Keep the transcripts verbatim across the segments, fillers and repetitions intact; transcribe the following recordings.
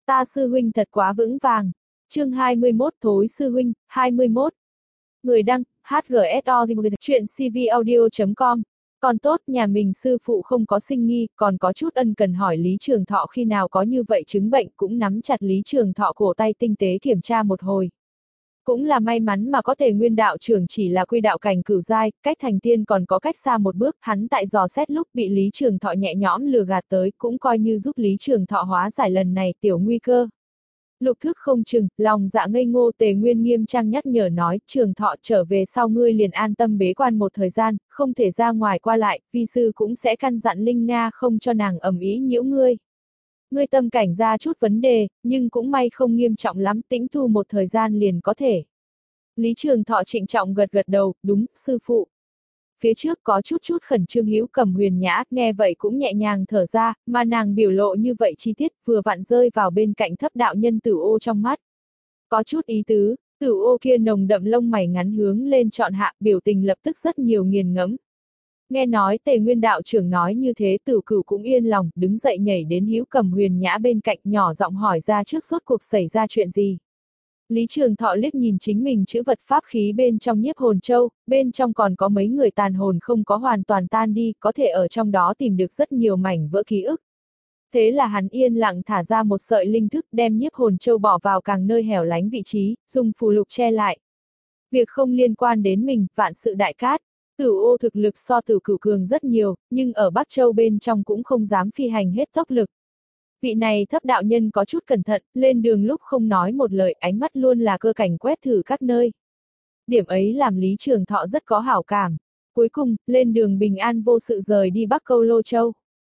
Ta sư huynh thật quá vững vàng. Chương hai mươi mốt Thối sư huynh, hai mươi mốt. Người đăng, hát giê ét o chuyện c v audio chấm com. Còn tốt, nhà mình sư phụ không có sinh nghi, còn có chút ân cần hỏi Lý Trường Thọ khi nào có như vậy chứng bệnh, cũng nắm chặt Lý Trường Thọ cổ tay tinh tế kiểm tra một hồi. Cũng là may mắn mà có thể nguyên đạo trưởng chỉ là quy đạo cảnh cửu giai, cách thành tiên còn có cách xa một bước, hắn tại dò xét lúc bị Lý Trường Thọ nhẹ nhõm lừa gạt tới, cũng coi như giúp Lý Trường Thọ hóa giải lần này tiểu nguy cơ. Lục thức không chừng, lòng dạ ngây ngô Tề Nguyên nghiêm trang nhắc nhở nói, Trường Thọ trở về sau ngươi liền an tâm bế quan một thời gian, không thể ra ngoài qua lại, vi sư cũng sẽ căn dặn Linh Nga không cho nàng ầm ĩ nhiễu ngươi. Ngươi tâm cảnh ra chút vấn đề, nhưng cũng may không nghiêm trọng lắm, tĩnh tu một thời gian liền có thể. Lý Trường Thọ trịnh trọng gật gật đầu, đúng, sư phụ. Phía trước có chút chút khẩn trương Hữu Cầm Huyền Nhã, nghe vậy cũng nhẹ nhàng thở ra, mà nàng biểu lộ như vậy chi tiết, vừa vặn rơi vào bên cạnh thấp đạo nhân Tử Ô trong mắt. Có chút ý tứ, Tử Ô kia nồng đậm lông mày ngắn hướng lên trọn hạ, biểu tình lập tức rất nhiều nghiền ngẫm. Nghe nói Tề Nguyên đạo trưởng nói như thế, Tử Cửu cũng yên lòng, đứng dậy nhảy đến Hữu Cầm Huyền Nhã bên cạnh, nhỏ giọng hỏi ra trước rốt cuộc xảy ra chuyện gì. Lý Trường Thọ liếc nhìn chính mình chữ vật pháp khí bên trong nhiếp hồn châu, bên trong còn có mấy người tàn hồn không có hoàn toàn tan đi, có thể ở trong đó tìm được rất nhiều mảnh vỡ ký ức. Thế là hắn yên lặng thả ra một sợi linh thức, đem nhiếp hồn châu bỏ vào càng nơi hẻo lánh vị trí, dùng phù lục che lại. Việc không liên quan đến mình, vạn sự đại cát. Tử Ô thực lực so Tử Cửu cường rất nhiều, nhưng ở Bắc Châu bên trong cũng không dám phi hành hết tốc lực. Vị này thấp đạo nhân có chút cẩn thận, lên đường lúc không nói một lời, ánh mắt luôn là cơ cảnh quét thử các nơi. Điểm ấy làm Lý Trường Thọ rất có hảo cảm. Cuối cùng, lên đường bình an vô sự rời đi Bắc Câu Lô Châu.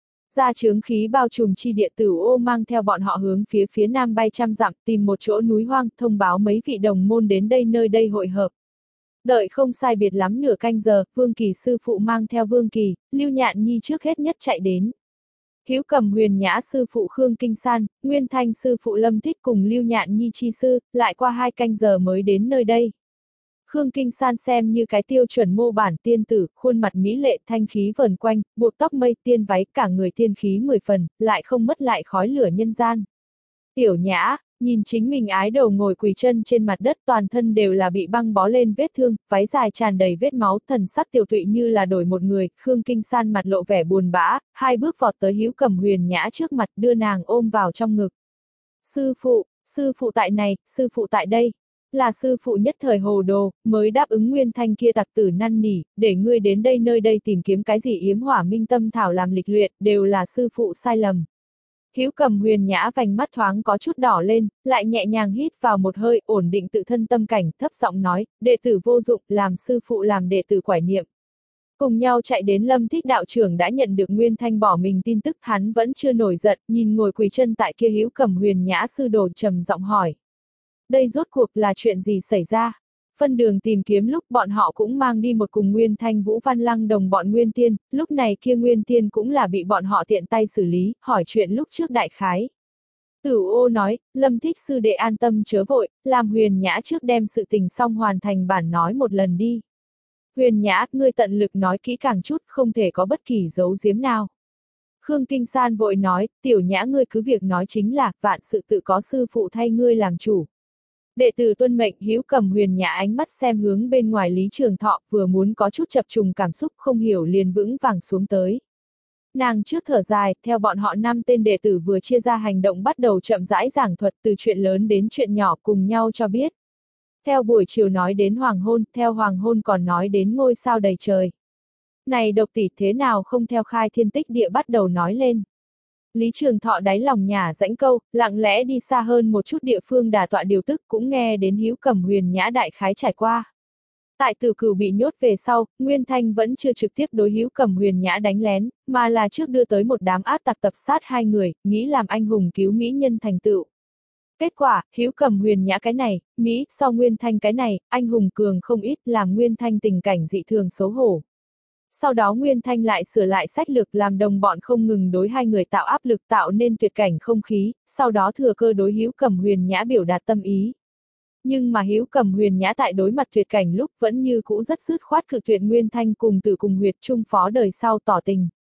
Ra chướng khí bao trùm chi địa, Tử Ô mang theo bọn họ hướng phía phía nam bay trăm dặm, tìm một chỗ núi hoang, thông báo mấy vị đồng môn đến đây nơi đây hội hợp. Đợi không sai biệt lắm nửa canh giờ, Vương Kỳ sư phụ mang theo Vương Kỳ, Lưu Nhạn Nhi trước hết nhất chạy đến. Hữu Cầm Huyền Nhã sư phụ Khương Kinh San, Nguyên Thanh sư phụ Lâm Thích cùng Lưu Nhạn Nhi chi sư, lại qua hai canh giờ mới đến nơi đây. Khương Kinh San xem như cái tiêu chuẩn mô bản tiên tử, khuôn mặt mỹ lệ thanh khí vờn quanh, buộc tóc mây tiên váy, cả người tiên khí mười phần, lại không mất lại khói lửa nhân gian. Tiểu Nhã, nhìn chính mình ái đầu ngồi quỳ chân trên mặt đất, toàn thân đều là bị băng bó lên vết thương, váy dài tràn đầy vết máu, thần sắc tiểu tụy như là đổi một người. Khương Kinh San mặt lộ vẻ buồn bã, hai bước vọt tới Hữu Cầm Huyền Nhã trước mặt, đưa nàng ôm vào trong ngực. Sư phụ, sư phụ tại này, sư phụ tại đây. Là sư phụ nhất thời hồ đồ, mới đáp ứng Nguyên Thanh kia tặc tử năn nỉ, để ngươi đến đây nơi đây tìm kiếm cái gì yếm hỏa minh tâm thảo làm lịch luyện, đều là sư phụ sai lầm. Hữu Cầm Huyền Nhã vành mắt thoáng có chút đỏ lên, lại nhẹ nhàng hít vào một hơi, ổn định tự thân tâm cảnh, thấp giọng nói, đệ tử vô dụng, làm sư phụ làm đệ tử quải niệm. Cùng nhau chạy đến Lâm Thích đạo trưởng đã nhận được Nguyên Thanh bỏ mình tin tức, hắn vẫn chưa nổi giận, nhìn ngồi quỳ chân tại kia Hữu Cầm Huyền Nhã sư đồ trầm giọng hỏi. Đây rốt cuộc là chuyện gì xảy ra? Phân đường tìm kiếm lúc bọn họ cũng mang đi một cùng Nguyên Thanh Vũ Văn Lăng đồng bọn Nguyên Tiên, lúc này kia Nguyên Tiên cũng là bị bọn họ tiện tay xử lý, hỏi chuyện lúc trước đại khái. Tử Ô nói, Lâm Thích sư đệ an tâm chớ vội, làm Huyền Nhã trước đem sự tình xong hoàn thành bản nói một lần đi. Huyền Nhã, ngươi tận lực nói kỹ càng chút, không thể có bất kỳ giấu giếm nào. Khương Kinh San vội nói, tiểu Nhã ngươi cứ việc nói chính là, vạn sự tự có sư phụ thay ngươi làm chủ. Đệ tử tuân mệnh. Hữu Cầm Huyền Nhã ánh mắt xem hướng bên ngoài Lý Trường Thọ, vừa muốn có chút chập trùng cảm xúc không hiểu liền vững vàng xuống tới. Nàng trước thở dài, theo bọn họ năm tên đệ tử vừa chia ra hành động bắt đầu chậm rãi giảng thuật từ chuyện lớn đến chuyện nhỏ cùng nhau cho biết. Theo buổi chiều nói đến hoàng hôn, theo hoàng hôn còn nói đến ngôi sao đầy trời. Này độc tỷ thế nào không theo khai thiên tích địa bắt đầu nói lên. Lý Trường Thọ đáy lòng nhả rãnh câu, lặng lẽ đi xa hơn một chút địa phương đà tọa điều tức cũng nghe đến Hữu Cầm Huyền Nhã đại khái trải qua. Tại Tử Cửu bị nhốt về sau, Nguyên Thanh vẫn chưa trực tiếp đối Hữu Cầm Huyền Nhã đánh lén, mà là trước đưa tới một đám ác tặc tập sát hai người, nghĩ làm anh hùng cứu mỹ nhân thành tựu. Kết quả, Hữu Cầm Huyền Nhã cái này, Mỹ, so Nguyên Thanh cái này, anh hùng cường không ít, làm Nguyên Thanh tình cảnh dị thường xấu hổ. Sau đó Nguyên Thanh lại sửa lại sách lược làm đồng bọn không ngừng đối hai người tạo áp lực tạo nên tuyệt cảnh không khí, sau đó thừa cơ đối Hữu Cầm Huyền Nhã biểu đạt tâm ý. Nhưng mà Hữu Cầm Huyền Nhã tại đối mặt tuyệt cảnh lúc vẫn như cũ rất dứt khoát cự tuyệt Nguyên Thanh cùng Tử cùng huyệt chung phó đời sau tỏ tình.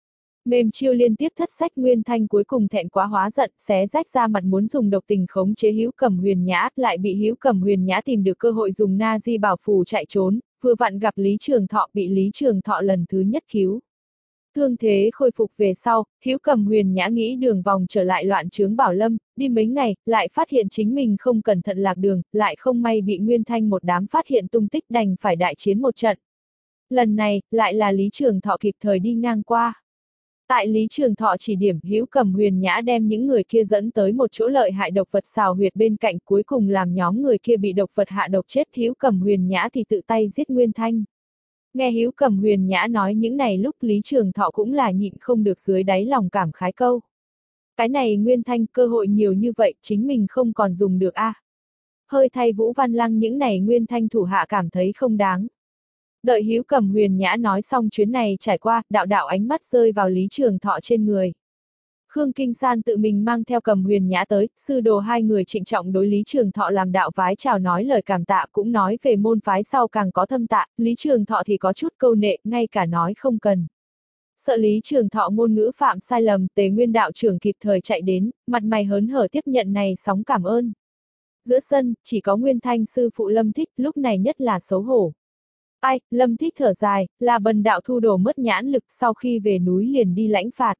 Mềm chiêu liên tiếp thất sách Nguyên Thanh cuối cùng thẹn quá hóa giận, xé rách ra mặt muốn dùng độc tình khống chế Hữu Cẩm Huyền Nhã, lại bị Hữu Cẩm Huyền Nhã tìm được cơ hội dùng na di bảo phù chạy trốn, vừa vặn gặp Lý Trường Thọ, bị Lý Trường Thọ lần thứ nhất cứu. Thương thế khôi phục về sau, Hữu Cẩm Huyền Nhã nghĩ đường vòng trở lại loạn trướng Bảo Lâm, đi mấy ngày, lại phát hiện chính mình không cẩn thận lạc đường, lại không may bị Nguyên Thanh một đám phát hiện tung tích, đành phải đại chiến một trận. Lần này, lại là Lý Trường Thọ kịp thời đi ngang qua. Tại Lý Trường Thọ chỉ điểm, Hữu Cẩm Huyền Nhã đem những người kia dẫn tới một chỗ lợi hại độc vật xào huyệt bên cạnh, cuối cùng làm nhóm người kia bị độc vật hạ độc chết, Hữu Cẩm Huyền Nhã thì tự tay giết Nguyên Thanh. Nghe Hữu Cẩm Huyền Nhã nói những này lúc Lý Trường Thọ cũng là nhịn không được dưới đáy lòng cảm khái câu. Cái này Nguyên Thanh cơ hội nhiều như vậy, chính mình không còn dùng được a. À. Hơi thay Vũ Văn Lăng những này Nguyên Thanh thủ hạ cảm thấy không đáng. Đợi Hữu Cẩm Huyền Nhã nói xong chuyến này trải qua, đạo đạo ánh mắt rơi vào Lý Trường Thọ trên người. Khương Kinh San tự mình mang theo Cẩm Huyền Nhã tới, sư đồ hai người trịnh trọng đối Lý Trường Thọ làm đạo vái chào nói lời cảm tạ, cũng nói về môn phái sau càng có thâm tạ, Lý Trường Thọ thì có chút câu nệ, ngay cả nói không cần. Sợ Lý Trường Thọ ngôn ngữ phạm sai lầm, Tề Nguyên đạo trưởng kịp thời chạy đến, mặt mày hớn hở tiếp nhận này sóng cảm ơn. Giữa sân, chỉ có Nguyên Thanh sư phụ Lâm Thích, lúc này nhất là xấu hổ. Ai, Lâm Thích thở dài, là bần đạo thu đồ mất nhãn lực, sau khi về núi liền đi lãnh phạt.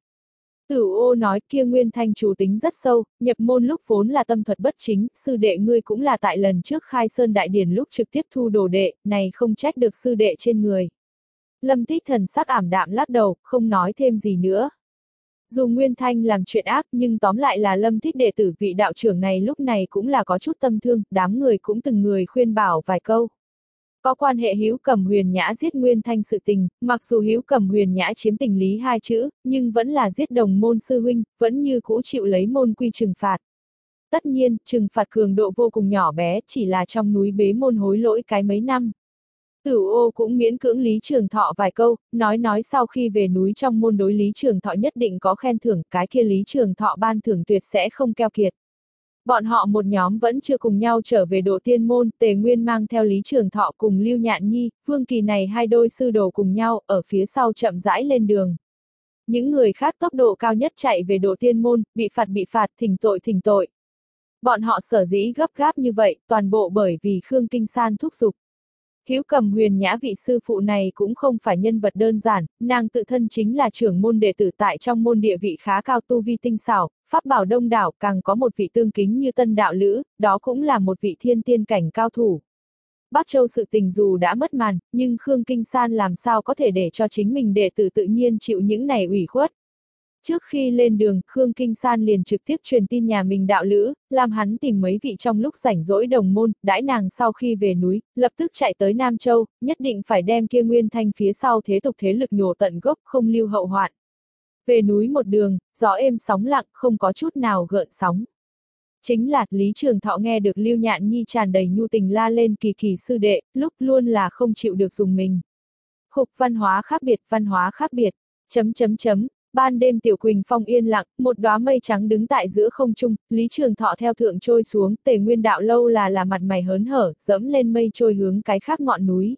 Tử Ô nói kia Nguyên Thanh chủ tính rất sâu, nhập môn lúc vốn là tâm thuật bất chính, sư đệ ngươi cũng là tại lần trước khai sơn đại điển lúc trực tiếp thu đồ đệ, này không trách được sư đệ trên người. Lâm Thích thần sắc ảm đạm lắc đầu, không nói thêm gì nữa. Dù Nguyên Thanh làm chuyện ác nhưng tóm lại là Lâm Thích đệ tử vị đạo trưởng này lúc này cũng là có chút tâm thương, đám người cũng từng người khuyên bảo vài câu. Có quan hệ Hữu Cẩm Huyền Nhã giết Nguyên Thanh sự tình, mặc dù Hữu Cẩm Huyền Nhã chiếm tình lý hai chữ, nhưng vẫn là giết đồng môn sư huynh, vẫn như cũ chịu lấy môn quy trừng phạt. Tất nhiên, trừng phạt cường độ vô cùng nhỏ bé, chỉ là trong núi bế môn hối lỗi cái mấy năm. Tử Ô cũng miễn cưỡng Lý Trường Thọ vài câu, nói nói sau khi về núi trong môn đối Lý Trường Thọ nhất định có khen thưởng, cái kia Lý Trường Thọ ban thưởng tuyệt sẽ không keo kiệt. Bọn họ một nhóm vẫn chưa cùng nhau trở về Độ Tiên môn, Tề Nguyên mang theo Lý Trường Thọ cùng Lưu Nhạn Nhi, Vương Kỳ này hai đôi sư đồ cùng nhau, ở phía sau chậm rãi lên đường. Những người khác tốc độ cao nhất chạy về Độ Tiên môn, bị phạt bị phạt, thỉnh tội thỉnh tội. Bọn họ sở dĩ gấp gáp như vậy, toàn bộ bởi vì Khương Kinh San thúc giục. Hữu Cẩm Huyền Nhã vị sư phụ này cũng không phải nhân vật đơn giản, nàng tự thân chính là trưởng môn đệ tử tại trong môn địa vị khá cao, tu vi tinh xảo, pháp bảo đông đảo, càng có một vị tương kính như Tân đạo lữ, đó cũng là một vị thiên tiên cảnh cao thủ. Bắc Châu sự tình dù đã mất màn, nhưng Khương Kinh San làm sao có thể để cho chính mình đệ tử tự nhiên chịu những này ủy khuất. Trước khi lên đường, Khương Kinh San liền trực tiếp truyền tin nhà mình đạo lữ, làm hắn tìm mấy vị trong lúc rảnh rỗi đồng môn, đãi nàng sau khi về núi, lập tức chạy tới Nam Châu, nhất định phải đem kia Nguyên Thanh phía sau thế tục thế lực nhổ tận gốc, không lưu hậu hoạn. Về núi một đường, gió êm sóng lặng, không có chút nào gợn sóng. Chính là, Lý Trường Thọ nghe được Lưu Nhạn Nhi tràn đầy nhu tình la lên Kỳ Kỳ sư đệ, lúc luôn là không chịu được dùng mình. Khục văn hóa khác biệt, văn hóa khác biệt, chấm chấm chấm. Ban đêm Tiểu Quỳnh Phong yên lặng, một đóa mây trắng đứng tại giữa không trung, Lý Trường Thọ theo thượng trôi xuống, Tề Nguyên đạo lâu là là mặt mày hớn hở, dẫm lên mây trôi hướng cái khác ngọn núi.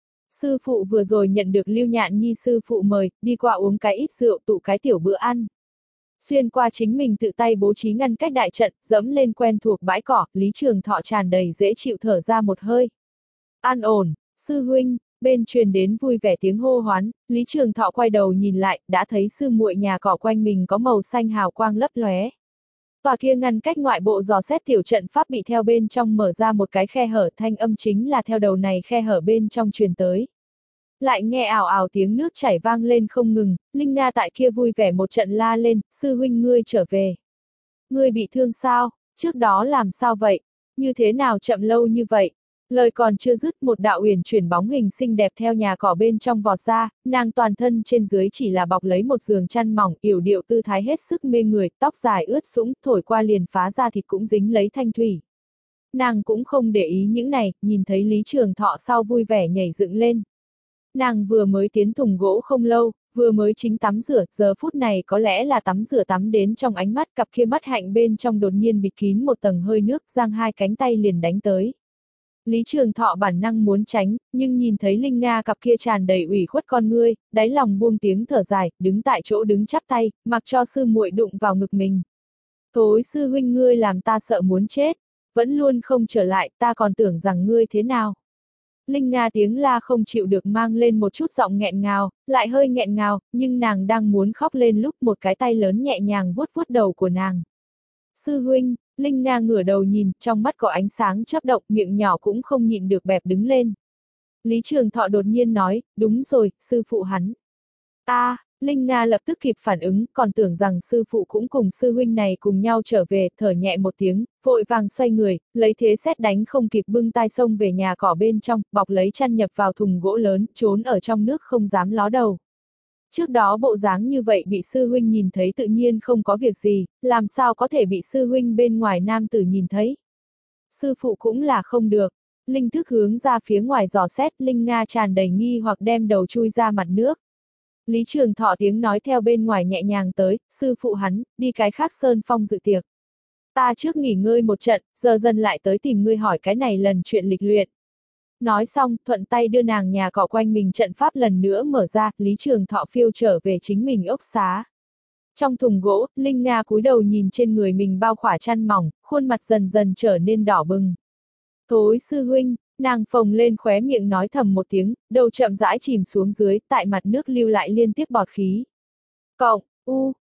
Sư phụ vừa rồi nhận được Lưu Nhạn Nhi sư phụ mời, đi qua uống cái ít rượu tụ cái tiểu bữa ăn. Xuyên qua chính mình tự tay bố trí ngăn cách đại trận, dẫm lên quen thuộc bãi cỏ, Lý Trường Thọ tràn đầy dễ chịu thở ra một hơi. An ổn, sư huynh. Bên truyền đến vui vẻ tiếng hô hoán, Lý Trường Thọ quay đầu nhìn lại, đã thấy sư muội nhà cỏ quanh mình có màu xanh hào quang lấp lóe. Tòa kia ngăn cách ngoại bộ dò xét tiểu trận pháp bị theo bên trong mở ra một cái khe hở, thanh âm chính là theo đầu này khe hở bên trong truyền tới. Lại nghe ào ào tiếng nước chảy vang lên không ngừng, Linh Nga tại kia vui vẻ một trận la lên, sư huynh ngươi trở về. Ngươi bị thương sao, trước đó làm sao vậy, như thế nào chậm lâu như vậy? Lời còn chưa dứt, một đạo uyển chuyển bóng hình xinh đẹp theo nhà cỏ bên trong vọt ra, nàng toàn thân trên dưới chỉ là bọc lấy một giường chăn mỏng, yểu điệu tư thái hết sức mê người, tóc dài ướt sũng, thổi qua liền phá ra thịt cũng dính lấy thanh thủy. Nàng cũng không để ý những này, nhìn thấy Lý Trường Thọ sau vui vẻ nhảy dựng lên. Nàng vừa mới tiến thùng gỗ không lâu, vừa mới chính tắm rửa, giờ phút này có lẽ là tắm rửa tắm đến trong ánh mắt, cặp kia mắt hạnh bên trong đột nhiên bịt kín một tầng hơi nước, giang hai cánh tay liền đánh tới. Lý Trường Thọ bản năng muốn tránh, nhưng nhìn thấy Linh Nga cặp kia tràn đầy ủy khuất con ngươi, đáy lòng buông tiếng thở dài, đứng tại chỗ đứng chắp tay, mặc cho sư muội đụng vào ngực mình. Thối sư huynh ngươi làm ta sợ muốn chết, vẫn luôn không trở lại, ta còn tưởng rằng ngươi thế nào. Linh Nga tiếng la không chịu được mang lên một chút giọng nghẹn ngào, lại hơi nghẹn ngào, nhưng nàng đang muốn khóc lên lúc một cái tay lớn nhẹ nhàng vuốt vuốt đầu của nàng. Sư huynh, Linh Nga ngửa đầu nhìn, trong mắt có ánh sáng chớp động, miệng nhỏ cũng không nhịn được bẹp đứng lên. Lý Trường Thọ đột nhiên nói, đúng rồi, sư phụ hắn. a à, Linh Nga lập tức kịp phản ứng, còn tưởng rằng sư phụ cũng cùng sư huynh này cùng nhau trở về, thở nhẹ một tiếng, vội vàng xoay người, lấy thế sét đánh không kịp bưng tai xông về nhà cỏ bên trong, bọc lấy chăn nhập vào thùng gỗ lớn, trốn ở trong nước không dám ló đầu. Trước đó bộ dáng như vậy bị sư huynh nhìn thấy tự nhiên không có việc gì, làm sao có thể bị sư huynh bên ngoài nam tử nhìn thấy. Sư phụ cũng là không được. Linh thức hướng ra phía ngoài dò xét, Linh Nga tràn đầy nghi hoặc đem đầu chui ra mặt nước. Lý Trường Thọ tiếng nói theo bên ngoài nhẹ nhàng tới, sư phụ hắn, đi cái khác sơn phong dự tiệc. Ta trước nghỉ ngơi một trận, giờ dần lại tới tìm ngươi hỏi cái này lần chuyện lịch luyện. Nói xong, thuận tay đưa nàng nhà cỏ quanh mình trận pháp lần nữa mở ra, Lý Trường Thọ phiêu trở về chính mình ốc xá. Trong thùng gỗ, Linh Nga cúi đầu nhìn trên người mình bao khỏa chăn mỏng, khuôn mặt dần dần trở nên đỏ bừng. Thối sư huynh, nàng phồng lên khóe miệng nói thầm một tiếng, đầu chậm rãi chìm xuống dưới, tại mặt nước lưu lại liên tiếp bọt khí. Cộng, u,